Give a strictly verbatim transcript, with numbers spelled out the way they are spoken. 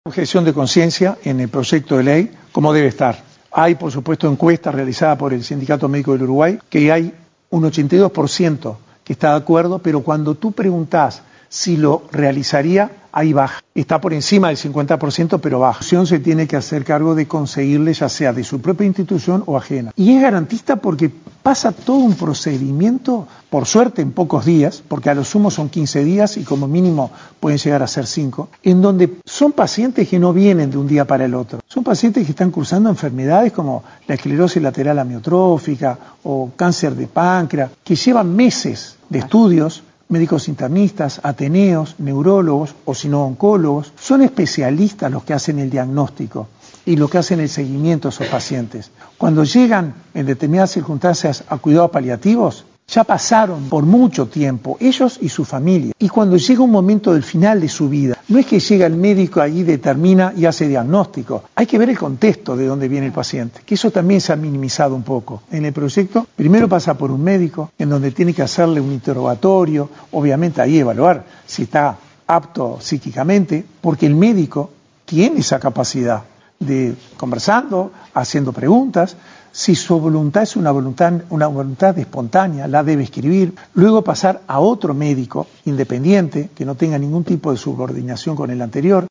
Objeción de conciencia en el proyecto de ley, como debe estar. Hay, por supuesto, encuestas realizadas por el Sindicato Médico del Uruguay, que hay un ochenta y dos por ciento que está de acuerdo, pero cuando tú preguntás si lo realizaría, ahí baja. Está por encima del cincuenta por ciento, pero baja. La institución se tiene que hacer cargo de conseguirle, ya sea de su propia institución o ajena. Y es garantista porque pasa todo un procedimiento, por suerte en pocos días, porque a lo sumo son quince días y como mínimo pueden llegar a ser cinco, en donde son pacientes que no vienen de un día para el otro. Son pacientes que están cursando enfermedades como la esclerosis lateral amiotrófica o cáncer de páncreas, que llevan meses de estudios, médicos internistas, ateneos, neurólogos o si no oncólogos, son especialistas los que hacen el diagnóstico y los que hacen el seguimiento a esos pacientes. Cuando llegan en determinadas circunstancias a cuidados paliativos, ya pasaron por mucho tiempo, ellos y su familia. Y cuando llega un momento del final de su vida, no es que llega el médico allí, determina y hace diagnóstico. Hay que ver el contexto de dónde viene el paciente, que eso también se ha minimizado un poco. En el proyecto, primero pasa por un médico, en donde tiene que hacerle un interrogatorio, obviamente ahí evaluar si está apto psíquicamente, porque el médico tiene esa capacidad de conversando, haciendo preguntas. Si su voluntad es una voluntad, una voluntad espontánea, la debe escribir, luego pasar a otro médico independiente que no tenga ningún tipo de subordinación con el anterior.